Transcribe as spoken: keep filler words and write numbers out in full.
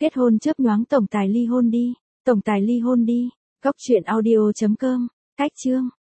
Kết hôn chớp nhoáng tổng tài ly hôn đi, tổng tài ly hôn đi. Góc truyện audio chấm com. Cách chương